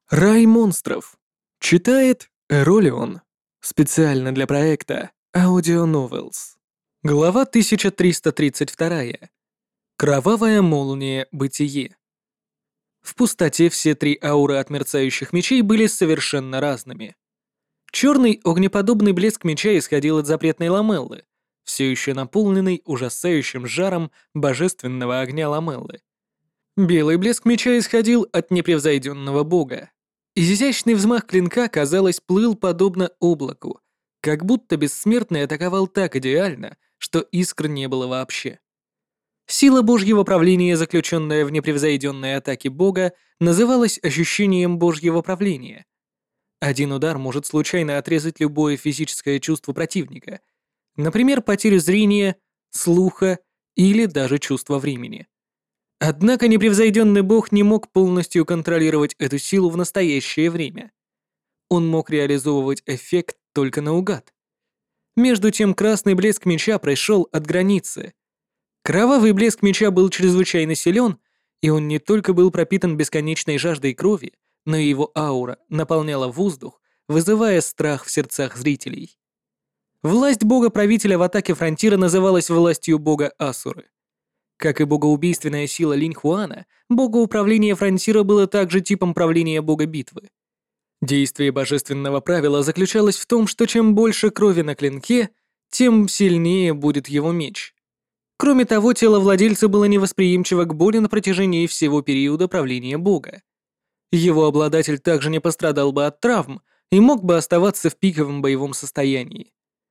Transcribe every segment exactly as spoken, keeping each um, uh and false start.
Рай монстров. Читает Эролион. Специально для проекта Audio Novels. Глава тысяча триста тридцать два. Кровавая молния бытие. В пустоте все три ауры от мерцающих мечей были совершенно разными. Черный огнеподобный блеск меча исходил от запретной ламеллы, все еще наполненный ужасающим жаром божественного огня ламеллы. Белый блеск меча исходил от непревзойденного бога. Изящный взмах клинка, казалось, плыл подобно облаку, как будто бессмертный атаковал так идеально, что искр не было вообще. Сила Божьего правления, заключенная в непревзойденной атаке бога, называлась ощущением Божьего правления. Один удар может случайно отрезать любое физическое чувство противника, например, потерю зрения, слуха или даже чувства времени. Однако непревзойденный бог не мог полностью контролировать эту силу в настоящее время. Он мог реализовывать эффект только наугад. Между тем красный блеск меча пришел от границы. Кровавый блеск меча был чрезвычайно силен, и он не только был пропитан бесконечной жаждой крови, но и его аура наполняла воздух, вызывая страх в сердцах зрителей. Власть бога-правителя в атаке фронтира называлась властью бога Асуры. Как и богоубийственная сила Линь-Хуана, богоуправление фронтира было также типом правления бога битвы. Действие божественного правила заключалось в том, что чем больше крови на клинке, тем сильнее будет его меч. Кроме того, тело владельца было невосприимчиво к боли на протяжении всего периода правления бога. Его обладатель также не пострадал бы от травм и мог бы оставаться в пиковом боевом состоянии.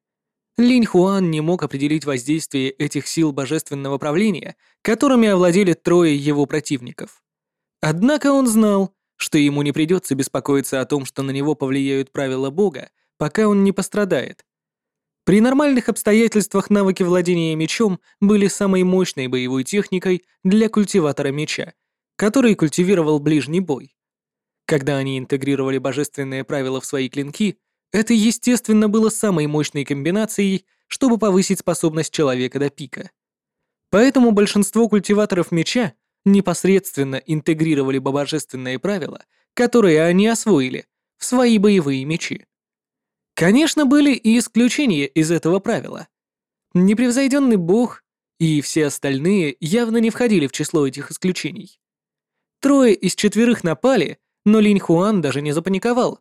Линь Хуан не мог определить воздействие этих сил божественного правления, которыми овладели трое его противников. Однако он знал, что ему не придется беспокоиться о том, что на него повлияют правила бога, пока он не пострадает. При нормальных обстоятельствах навыки владения мечом были самой мощной боевой техникой для культиватора меча, который культивировал ближний бой. Когда они интегрировали божественные правила в свои клинки, это, естественно, было самой мощной комбинацией, чтобы повысить способность человека до пика. Поэтому большинство культиваторов меча непосредственно интегрировали божественные правила, которые они освоили, в свои боевые мечи. Конечно, были и исключения из этого правила. Непревзойденный бог и все остальные явно не входили в число этих исключений. Трое из четверых напали, но Линь Хуан даже не запаниковал.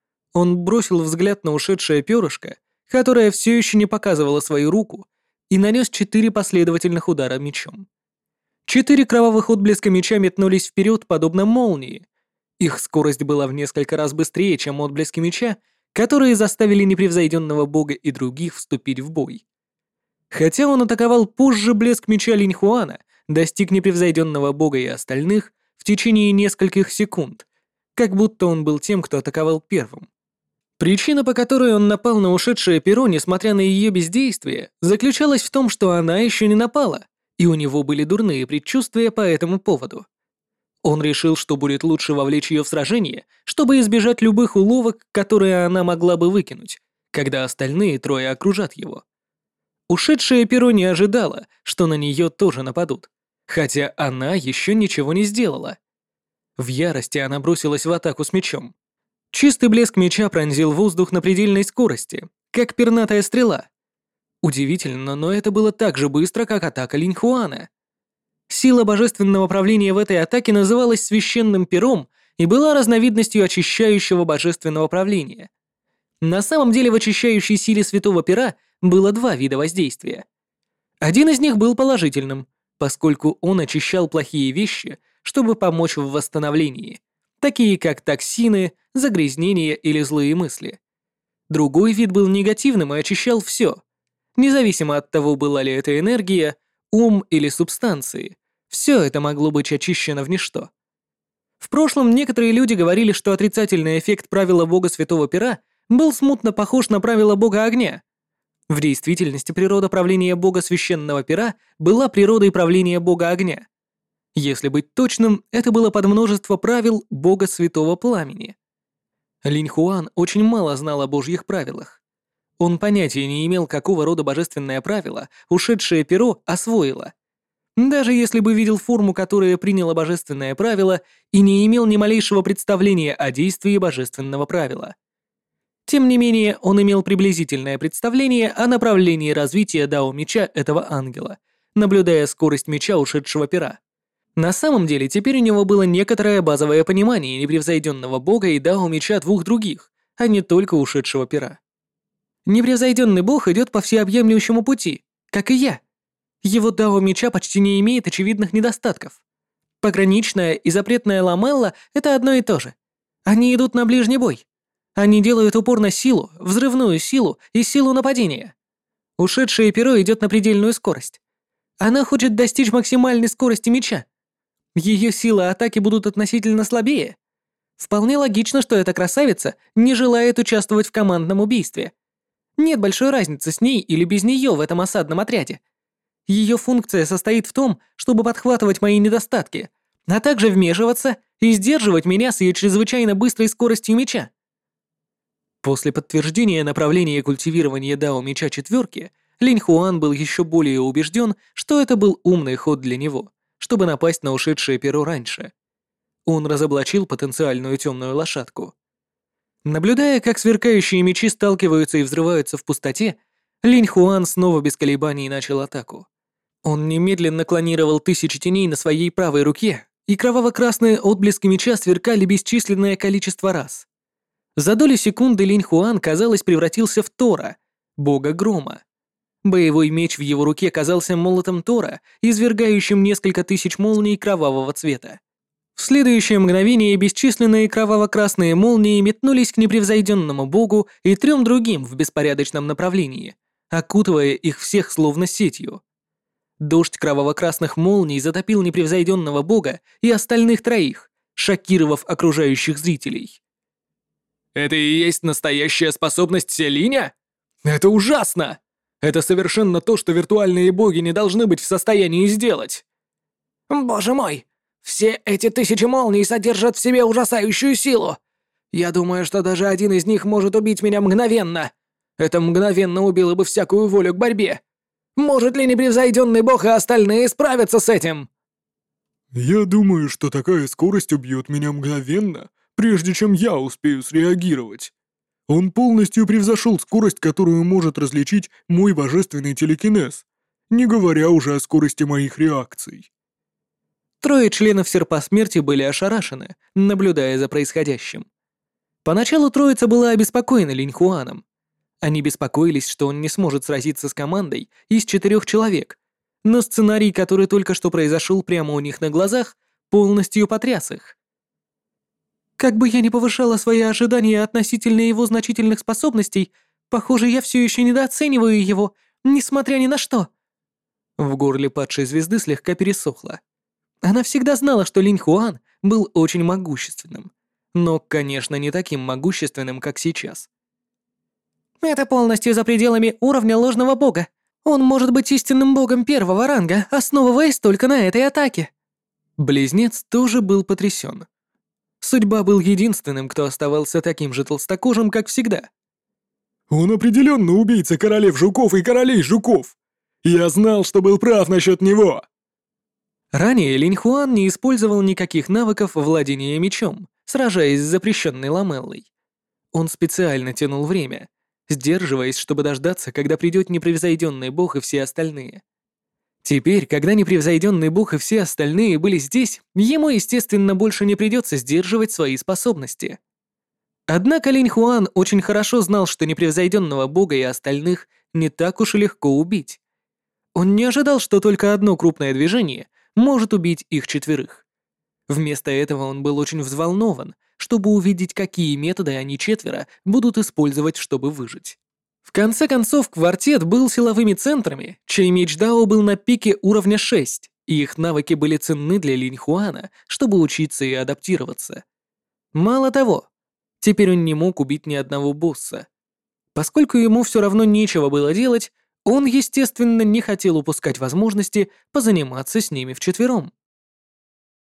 Он бросил взгляд на ушедшее перышко, которое все еще не показывало свою руку, и нанес четыре последовательных удара мечом. Четыре кровавых отблеска меча метнулись вперед, подобно молнии. Их скорость была в несколько раз быстрее, чем отблески меча, которые заставили непревзойденного бога и других вступить в бой. Хотя он атаковал позже, блеск меча Линь Хуана достиг непревзойденного бога и остальных в течение нескольких секунд, как будто он был тем, кто атаковал первым. Причина, по которой он напал на ушедшее перо, несмотря на ее бездействие, заключалась в том, что она еще не напала, и у него были дурные предчувствия по этому поводу. Он решил, что будет лучше вовлечь ее в сражение, чтобы избежать любых уловок, которые она могла бы выкинуть, когда остальные трое окружат его. Ушедшее перо не ожидало, что на нее тоже нападут, хотя она еще ничего не сделала. В ярости она бросилась в атаку с мечом. Чистый блеск меча пронзил воздух на предельной скорости, как пернатая стрела. Удивительно, но это было так же быстро, как атака Линь Хуана. Сила божественного правления в этой атаке называлась священным пером и была разновидностью очищающего божественного правления. На самом деле в очищающей силе святого пера было два вида воздействия. Один из них был положительным, поскольку он очищал плохие вещи, чтобы помочь в восстановлении, такие как токсины, загрязнения или злые мысли. Другой вид был негативным и очищал все. Независимо от того, была ли это энергия, ум или субстанции, все это могло быть очищено в ничто. В прошлом некоторые люди говорили, что отрицательный эффект правила бога Святого Пера был смутно похож на правила бога огня. В действительности природа правления бога Священного Пера была природой правления бога огня. Если быть точным, это было под множество правил бога Святого Пламени. Линь Хуан очень мало знал о божьих правилах. Он понятия не имел, какого рода божественное правило ушедшее перо освоило. Даже если бы видел форму, которая приняла божественное правило и не имел ни малейшего представления о действии божественного правила. Тем не менее, он имел приблизительное представление о направлении развития дао меча этого ангела, наблюдая скорость меча ушедшего пера. На самом деле, теперь у него было некоторое базовое понимание непревзойденного бога и дао меча двух других, а не только ушедшего пера. Непревзойденный бог идет по всеобъемлющему пути, как и я. Его дао меча почти не имеет очевидных недостатков. Пограничная и запретная ламелла — это одно и то же. Они идут на ближний бой. Они делают упор на силу, взрывную силу и силу нападения. Ушедшее перо идет на предельную скорость. Она хочет достичь максимальной скорости меча. Ее силы атаки будут относительно слабее. Вполне логично, что эта красавица не желает участвовать в командном убийстве. Нет большой разницы с ней или без нее в этом осадном отряде. Ее функция состоит в том, чтобы подхватывать мои недостатки, а также вмешиваться и сдерживать меня с ее чрезвычайно быстрой скоростью меча. После подтверждения направления культивирования дао меча четверки, Линь Хуан был еще более убежден, что это был умный ход для него, чтобы напасть на ушедшее перо раньше. Он разоблачил потенциальную темную лошадку. Наблюдая, как сверкающие мечи сталкиваются и взрываются в пустоте, Линь Хуан снова без колебаний начал атаку. Он немедленно клонировал тысячи теней на своей правой руке, и кроваво-красные отблески меча сверкали бесчисленное количество раз. За долю секунды Линь Хуан, казалось, превратился в Тора, бога грома. Боевой меч в его руке казался молотом Тора, извергающим несколько тысяч молний кровавого цвета. В следующее мгновение бесчисленные кроваво-красные молнии метнулись к непревзойденному богу и трем другим в беспорядочном направлении, окутывая их всех словно сетью. Дождь кроваво-красных молний затопил непревзойденного бога и остальных троих, шокировав окружающих зрителей. «Это и есть настоящая способность Селиня? Это ужасно! Это совершенно то, что виртуальные боги не должны быть в состоянии сделать!» «Боже мой! Все эти тысячи молний содержат в себе ужасающую силу! Я думаю, что даже один из них может убить меня мгновенно! Это мгновенно убило бы всякую волю к борьбе! Может ли непревзойденный бог и остальные справиться с этим?» «Я думаю, что такая скорость убьет меня мгновенно, прежде чем я успею среагировать. Он полностью превзошел скорость, которую может различить мой божественный телекинез, не говоря уже о скорости моих реакций». Трое членов Серпа Смерти были ошарашены, наблюдая за происходящим. Поначалу троица была обеспокоена Линь Хуаном. Они беспокоились, что он не сможет сразиться с командой из четырех человек, но сценарий, который только что произошел прямо у них на глазах, полностью потряс их. Как бы я ни повышала свои ожидания относительно его значительных способностей, похоже, я все еще недооцениваю его, несмотря ни на что. В горле падшей звезды слегка пересохло. Она всегда знала, что Линь Хуан был очень могущественным, но, конечно, не таким могущественным, как сейчас. «Это полностью за пределами уровня ложного бога. Он может быть истинным богом первого ранга, основываясь только на этой атаке». Близнец тоже был потрясен. Судьба был единственным, кто оставался таким же толстокожим, как всегда. «Он определенно убийца королев жуков и королей жуков! Я знал, что был прав насчет него!» Ранее Линь Хуан не использовал никаких навыков владения мечом, сражаясь с запрещенной ламеллой. Он специально тянул время, сдерживаясь, чтобы дождаться, когда придет непревзойденный бог и все остальные. Теперь, когда непревзойденный бог и все остальные были здесь, ему, естественно, больше не придется сдерживать свои способности. Однако Линь Хуан очень хорошо знал, что непревзойденного бога и остальных не так уж и легко убить. Он не ожидал, что только одно крупное движение может убить их четверых. Вместо этого он был очень взволнован, чтобы увидеть, какие методы они четверо будут использовать, чтобы выжить. В конце концов, квартет был силовыми центрами, чей меч Дао был на пике уровня шесть, и их навыки были ценны для Линь Хуана, чтобы учиться и адаптироваться. Мало того, теперь он не мог убить ни одного босса. Поскольку ему все равно нечего было делать, он, естественно, не хотел упускать возможности позаниматься с ними вчетвером.